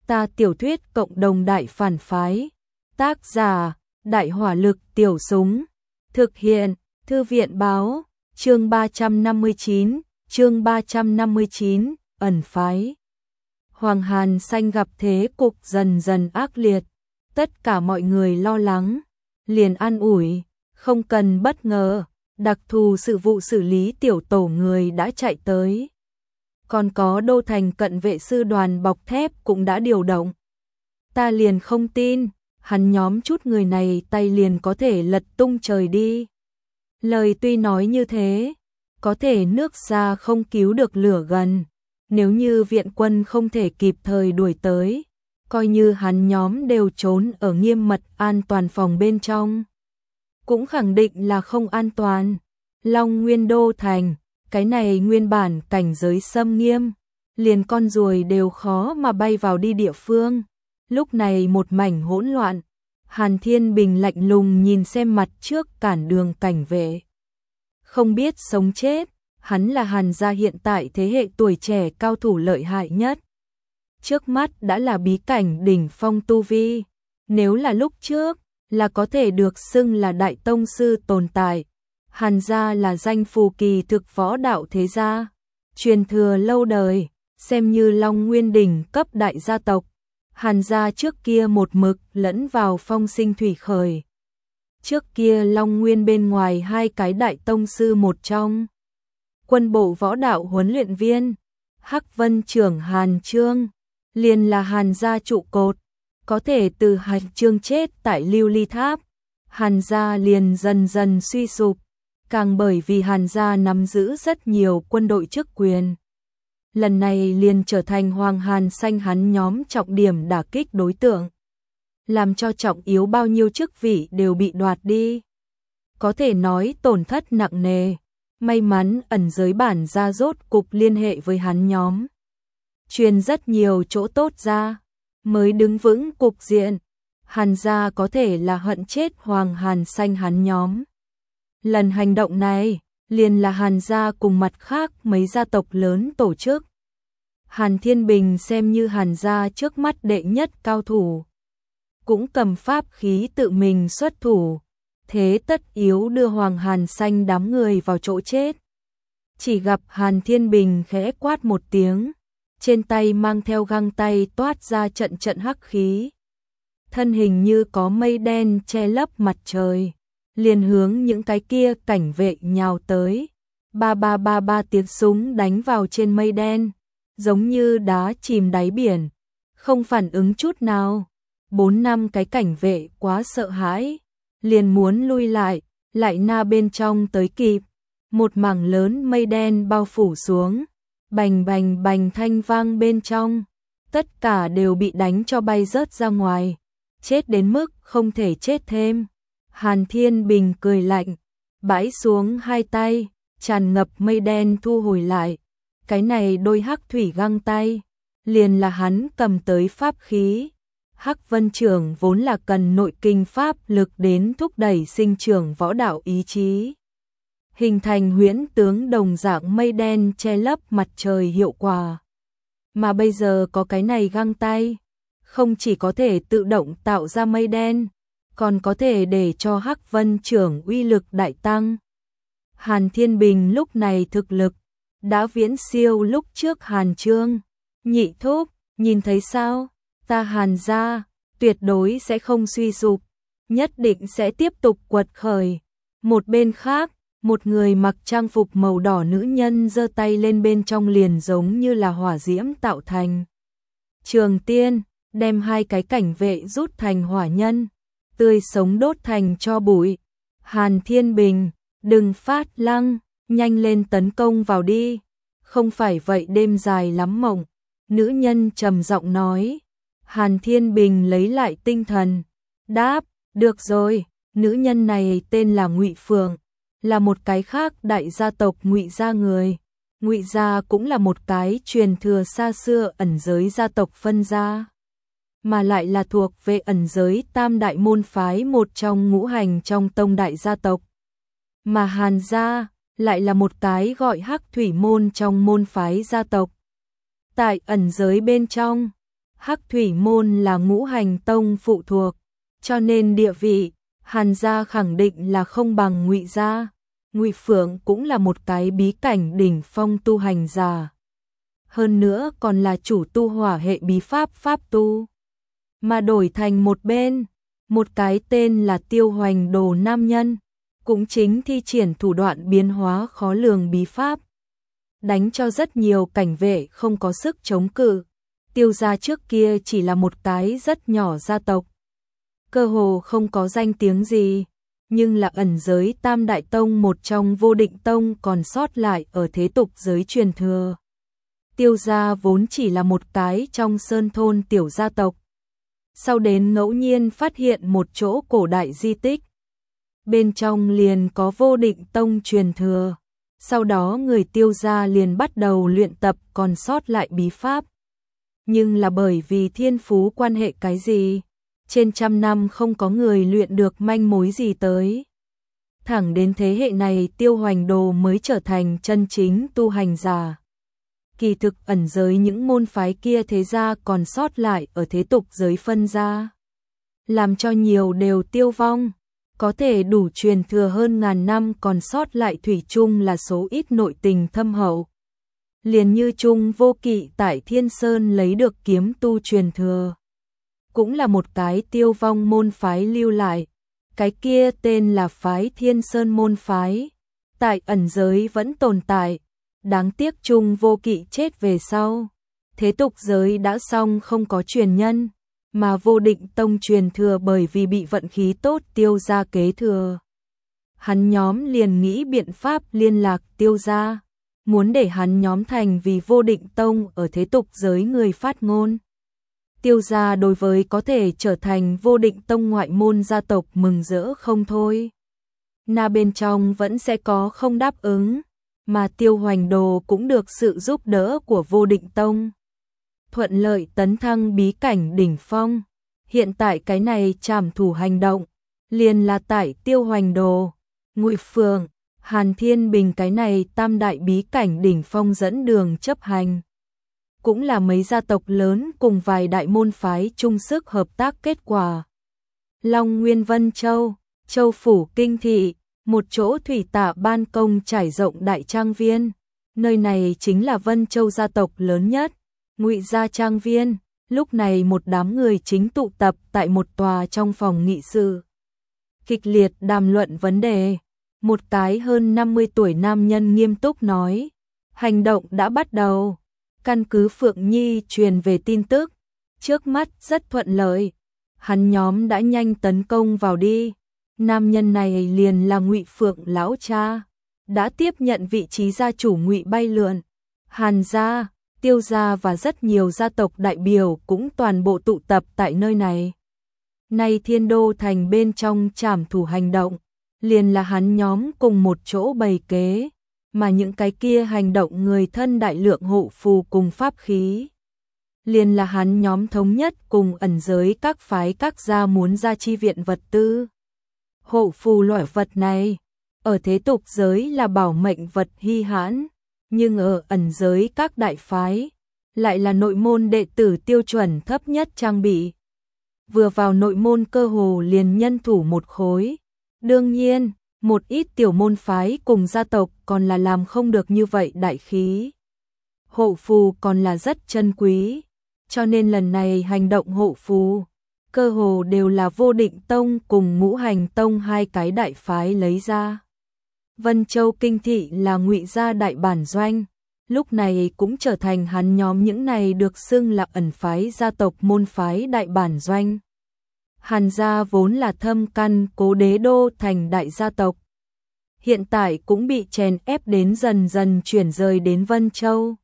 Ta tiểu thuyết cộng đồng đại phản phái. Tác giả: Đại hỏa lực tiểu súng. Thực hiện: Thư viện báo. Chương 359, ẩn phái. Hoàng Hàn Xanh gặp thế cục dần dần ác liệt, tất cả mọi người lo lắng, liền an ủi, không cần bất ngờ, đặc thù sự vụ xử lý tiểu tổ người đã chạy tới. Còn có đô thành cận vệ sư đoàn bọc thép cũng đã điều động. Ta liền không tin, hắn nhóm chút người này tay liền có thể lật tung trời đi. Lời tuy nói như thế, có thể nước xa không cứu được lửa gần. Nếu như viện quân không thể kịp thời đuổi tới, coi như hắn nhóm đều trốn ở nghiêm mật an toàn phòng bên trong, cũng khẳng định là không an toàn. Long Nguyên đô thành, cái này nguyên bản cảnh giới xâm nghiêm, liền con ruồi đều khó mà bay vào đi địa phương. Lúc này một mảnh hỗn loạn, Hàn Thiên Bình lạnh lùng nhìn xem mặt trước cản đường cảnh vệ. Không biết sống chết, hắn là Hàn gia hiện tại thế hệ tuổi trẻ cao thủ lợi hại nhất. Trước mắt đã là bí cảnh đỉnh phong tu vi, nếu là lúc trước, là có thể được xưng là đại tông sư tồn tại. Hàn gia là danh phù kỳ thực võ đạo thế gia, truyền thừa lâu đời, xem như Long Nguyên đỉnh cấp đại gia tộc. Hàn gia trước kia một mực lẫn vào phong sinh thủy khởi. Trước kia Long Nguyên bên ngoài hai cái đại tông sư một trong. Quân bộ võ đạo huấn luyện viên, Hắc Vân trưởng Hàn Trương, liền là Hàn gia trụ cột, có thể từ Hàn Trương chết tại Lưu Ly Tháp, Hàn gia liền dần dần suy sụp, càng bởi vì Hàn gia nắm giữ rất nhiều quân đội chức quyền. Lần này liền trở thành Hoàng Hàn Xanh hắn nhóm trọng điểm đả kích đối tượng, làm cho trọng yếu bao nhiêu chức vị đều bị đoạt đi. Có thể nói tổn thất nặng nề. May mắn ẩn giới bản gia rốt cục liên hệ với hắn nhóm, truyền rất nhiều chỗ tốt ra, mới đứng vững cục diện. Hàn gia có thể là hận chết Hoàng Hàn Xanh hắn nhóm. Lần hành động này, liền là Hàn gia cùng mặt khác mấy gia tộc lớn tổ chức. Hàn Thiên Bình xem như Hàn gia trước mắt đệ nhất cao thủ, cũng cầm pháp khí tự mình xuất thủ. Thế tất yếu đưa Hoàng Hàn Xanh đám người vào chỗ chết. Chỉ gặp Hàn Thiên Bình khẽ quát một tiếng, trên tay mang theo găng tay toát ra trận trận hắc khí. Thân hình như có mây đen che lấp mặt trời, liền hướng những cái kia cảnh vệ nhào tới. Ba ba ba ba tiếng súng đánh vào trên mây đen, giống như đá chìm đáy biển, không phản ứng chút nào. 4-5 cái cảnh vệ quá sợ hãi, liền muốn lui lại, lại na bên trong tới kịp, một mảng lớn mây đen bao phủ xuống, bành bành bành thanh vang bên trong, tất cả đều bị đánh cho bay rớt ra ngoài, chết đến mức không thể chết thêm. Hàn Thiên Bình cười lạnh, bãi xuống hai tay, tràn ngập mây đen thu hồi lại, cái này đôi hắc thủy găng tay, liền là hắn cầm tới pháp khí. Hắc Vân trưởng vốn là cần nội kinh pháp lực đến thúc đẩy sinh trưởng võ đạo ý chí, hình thành huyễn tướng đồng dạng mây đen che lấp mặt trời hiệu quả. Mà bây giờ có cái này găng tay, không chỉ có thể tự động tạo ra mây đen, còn có thể để cho Hắc Vân trưởng uy lực đại tăng. Hàn Thiên Bình lúc này thực lực đã viễn siêu lúc trước Hàn Trương. Nhị thúc, nhìn thấy sao? Ta Hàn gia tuyệt đối sẽ không suy sụp, nhất định sẽ tiếp tục quật khởi. Một bên khác, một người mặc trang phục màu đỏ nữ nhân giơ tay lên, bên trong liền giống như là hỏa diễm tạo thành trường tiên, đem hai cái cảnh vệ rút thành hỏa nhân, tươi sống đốt thành tro bụi. Hàn Thiên Bình, đừng phát lăng, nhanh lên tấn công vào đi, không phải vậy đêm dài lắm mộng. Nữ nhân trầm giọng nói. Hàn Thiên Bình lấy lại tinh thần, đáp, được rồi. Nữ nhân này tên là Ngụy Phượng, là một cái khác đại gia tộc Ngụy gia người. Ngụy gia cũng là một cái truyền thừa xa xưa ẩn giới gia tộc phân gia, mà lại là thuộc về ẩn giới tam đại môn phái một trong ngũ hành trong tông đại gia tộc. Mà Hàn gia lại là một cái gọi Hắc Thủy môn trong môn phái gia tộc. Tại ẩn giới bên trong, Hắc Thủy môn là Ngũ Hành tông phụ thuộc, cho nên địa vị Hàn gia khẳng định là không bằng Ngụy gia. Ngụy Phượng cũng là một cái bí cảnh đỉnh phong tu hành giả. Hơn nữa còn là chủ tu hỏa hệ bí pháp pháp tu. Mà đổi thành một bên, một cái tên là Tiêu Hoành Đồ nam nhân, cũng chính thi triển thủ đoạn biến hóa khó lường bí pháp, đánh cho rất nhiều cảnh vệ không có sức chống cự. Tiêu gia trước kia chỉ là một cái rất nhỏ gia tộc, cơ hồ không có danh tiếng gì, nhưng là ẩn giới Tam Đại Tông một trong Vô Định Tông còn sót lại ở thế tục giới truyền thừa. Tiêu gia vốn chỉ là một cái trong sơn thôn tiểu gia tộc, sau đến ngẫu nhiên phát hiện một chỗ cổ đại di tích, bên trong liền có Vô Định Tông truyền thừa. Sau đó người Tiêu gia liền bắt đầu luyện tập còn sót lại bí pháp. Nhưng là bởi vì thiên phú quan hệ cái gì, trên trăm năm không có người luyện được manh mối gì tới. Thẳng đến thế hệ này Tiêu Hoành Đồ mới trở thành chân chính tu hành giả. Kỳ thực ẩn giới những môn phái kia thế gia còn sót lại ở thế tục giới phân ra, làm cho nhiều đều tiêu vong. Có thể đủ truyền thừa hơn ngàn năm còn sót lại thủy chung là số ít nội tình thâm hậu. Liền như Trung Vô Kỵ tại Thiên Sơn lấy được kiếm tu truyền thừa, cũng là một cái tiêu vong môn phái lưu lại. Cái kia tên là phái Thiên Sơn môn phái, tại ẩn giới vẫn tồn tại. Đáng tiếc Trung Vô Kỵ chết về sau, thế tục giới đã xong không có truyền nhân, mà Vô Định Tông truyền thừa bởi vì bị vận khí tốt Tiêu gia kế thừa. Hắn nhóm liền nghĩ biện pháp liên lạc Tiêu gia, muốn để hắn nhóm thành vì Vô Định Tông ở thế tục giới người phát ngôn. Tiêu gia đối với có thể trở thành Vô Định Tông ngoại môn gia tộc mừng rỡ không thôi. Na bên trong vẫn sẽ có không đáp ứng, mà Tiêu Hoành Đồ cũng được sự giúp đỡ của Vô Định Tông, thuận lợi tấn thăng bí cảnh đỉnh phong. Hiện tại cái này trảm thủ hành động, liền là tại Tiêu Hoành Đồ, Ngụy Phượng, Hàn Thiên Bình cái này tam đại bí cảnh đỉnh phong dẫn đường chấp hành. Cũng là mấy gia tộc lớn cùng vài đại môn phái chung sức hợp tác kết quả. Long Nguyên Vân Châu, Châu Phủ Kinh Thị, một chỗ thủy tạ ban công trải rộng đại trang viên. Nơi này chính là Vân Châu gia tộc lớn nhất, Ngụy gia trang viên. Lúc này một đám người chính tụ tập tại một tòa trong phòng nghị sự, kịch liệt đàm luận vấn đề. Một cái hơn 50 tuổi nam nhân nghiêm túc nói, hành động đã bắt đầu. Căn cứ Phượng Nhi truyền về tin tức, trước mắt rất thuận lợi, hắn nhóm đã nhanh tấn công vào đi. Nam nhân này liền là Ngụy Phượng lão cha, đã tiếp nhận vị trí gia chủ Ngụy Bay Lượn. Hàn gia, Tiêu gia và rất nhiều gia tộc đại biểu cũng toàn bộ tụ tập tại nơi này. Nay Thiên Đô thành bên trong trảm thủ hành động, liền là hắn nhóm cùng một chỗ bày kế, mà những cái kia hành động người thân đại lượng hộ phù cùng pháp khí, liền là hắn nhóm thống nhất cùng ẩn giới các phái các gia muốn ra chi viện vật tư. Hộ phù loại vật này, ở thế tục giới là bảo mệnh vật hy hãn, nhưng ở ẩn giới các đại phái, lại là nội môn đệ tử tiêu chuẩn thấp nhất trang bị. Vừa vào nội môn cơ hồ liền nhân thủ một khối. Đương nhiên, một ít tiểu môn phái cùng gia tộc còn là làm không được như vậy đại khí. Hộ phù còn là rất chân quý, cho nên lần này hành động hộ phù, cơ hồ đều là Vô Định Tông cùng Ngũ Hành Tông hai cái đại phái lấy ra. Vân Châu Kinh Thị là Ngụy gia đại bản doanh, lúc này cũng trở thành hắn nhóm những này được xưng là ẩn phái gia tộc môn phái đại bản doanh. Hàn gia vốn là thâm căn cố đế đô thành đại gia tộc, hiện tại cũng bị chèn ép đến dần dần chuyển rời đến Vân Châu.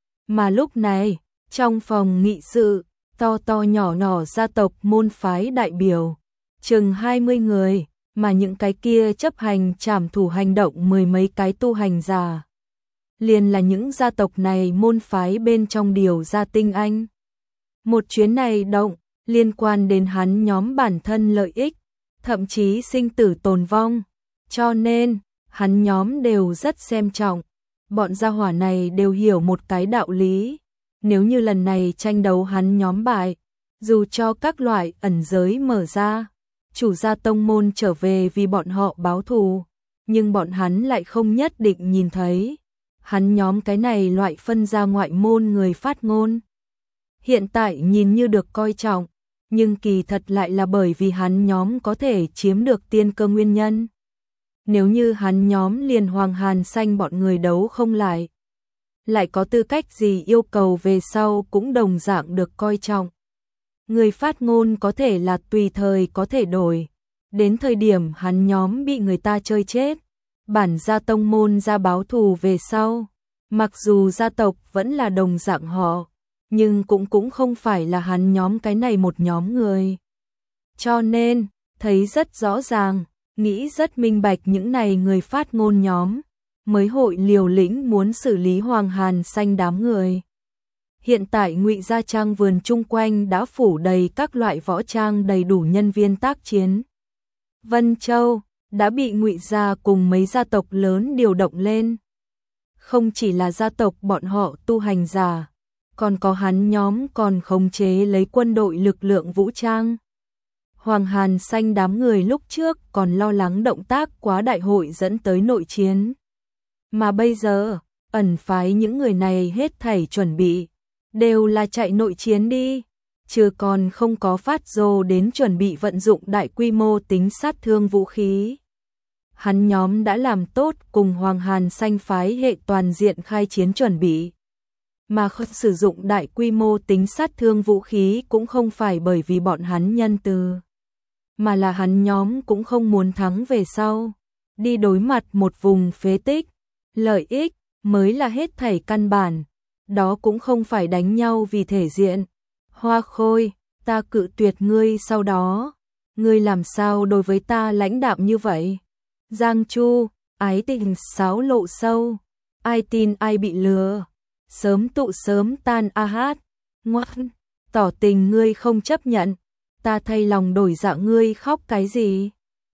Mà lúc này, trong phòng nghị sự, to to nhỏ nhỏ gia tộc môn phái đại biểu, chừng 20 người, mà những cái kia chấp hành trảm thủ hành động mười mấy cái tu hành giả, liền là những gia tộc này môn phái bên trong điều ra tinh anh. Một chuyến này động, liên quan đến hắn nhóm bản thân lợi ích, thậm chí sinh tử tồn vong, cho nên, hắn nhóm đều rất xem trọng. Bọn gia hỏa này đều hiểu một cái đạo lý, Nếu như lần này tranh đấu hắn nhóm bại, dù cho các loại ẩn giới mở ra, chủ gia tông môn trở về vì bọn họ báo thù, nhưng bọn hắn lại không nhất định nhìn thấy. Hắn nhóm cái này loại phân ra ngoại môn người phát ngôn. Hiện tại nhìn như được coi trọng, nhưng kỳ thật lại là bởi vì hắn nhóm có thể chiếm được tiên cơ nguyên nhân. Nếu như hắn nhóm liền Hoàng Hàn Xanh bọn người đấu không lại có tư cách gì yêu cầu về sau cũng đồng dạng được coi trọng. Người phát ngôn có thể là tùy thời có thể đổi, đến thời điểm hắn nhóm bị người ta chơi chết, bản gia tông môn ra báo thù về sau, mặc dù gia tộc vẫn là đồng dạng họ, nhưng cũng không phải là hắn nhóm cái này một nhóm người. Cho nên, thấy rất rõ ràng, nghĩ rất minh bạch những này người phát ngôn nhóm, mới hội liều lĩnh muốn xử lý Hoàng Hàn Xanh đám người. Hiện tại Ngụy Gia Trang vườn chung quanh đã phủ đầy các loại võ trang đầy đủ nhân viên tác chiến. Vân Châu đã bị Ngụy Gia cùng mấy gia tộc lớn điều động lên. Không chỉ là gia tộc bọn họ tu hành giả, còn có hắn nhóm còn khống chế lấy quân đội lực lượng vũ trang. Hoàng Hàn Xanh đám người lúc trước còn lo lắng động tác quá đại hội dẫn tới nội chiến. Mà bây giờ, ẩn phái những người này hết thảy chuẩn bị, đều là chạy nội chiến đi, chứ còn không có phát rồ đến chuẩn bị vận dụng đại quy mô tính sát thương vũ khí. Hắn nhóm đã làm tốt cùng Hoàng Hàn Xanh phái hệ toàn diện khai chiến chuẩn bị. Mà không sử dụng đại quy mô tính sát thương vũ khí cũng không phải bởi vì bọn hắn nhân từ, mà là hắn nhóm cũng không muốn thắng về sau, đi đối mặt một vùng phế tích, lợi ích mới là hết thảy căn bản, đó cũng không phải đánh nhau vì thể diện. Hoa Khôi, ta cự tuyệt ngươi sau đó, ngươi làm sao đối với ta lãnh đạm như vậy? Giang Chu, ái tình sáo lộ sâu, ai tin ai bị lừa, sớm tụ sớm tan a hát, ngoan, tỏ tình ngươi không chấp nhận, ta thay lòng đổi dạ ngươi khóc cái gì?